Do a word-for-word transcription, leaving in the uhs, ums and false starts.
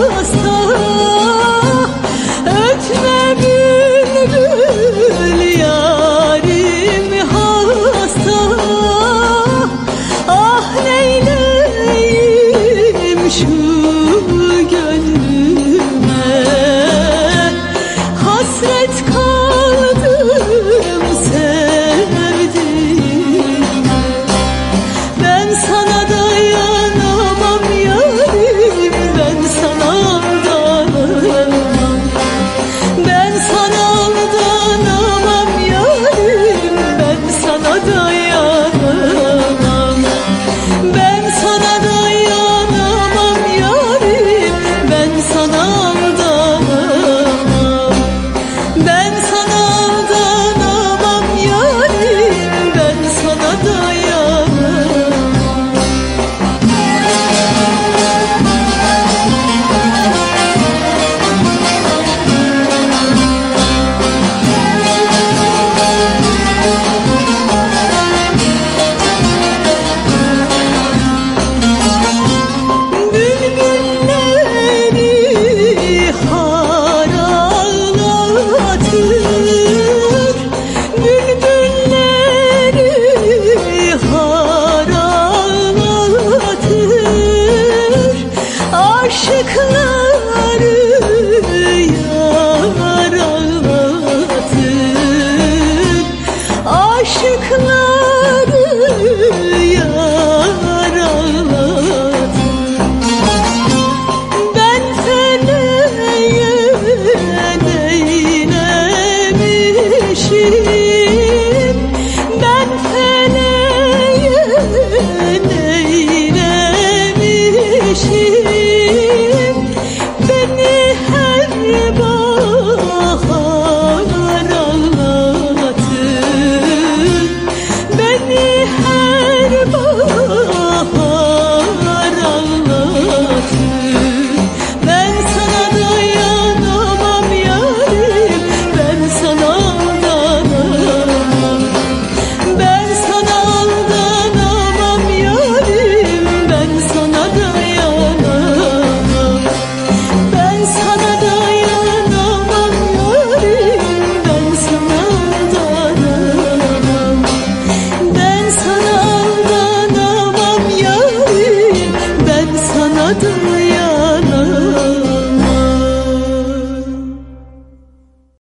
hasta. Ötme bülbül yarim hasta. Ah neyleyim şu gönlüme, hasret kaldım sevdiğime. Ben sana dayanamam yarim, ben sana aldanamam. Ben sana aldanamam yarim, ben sana dayanamam. Ben sana dayanamam yarim, ben sana aldanamam. Ben sana aldanamam yarim, ben sana dayanamam. Bülbülleri har ağlatır, bülbülleri har ağlatır. Aşıklar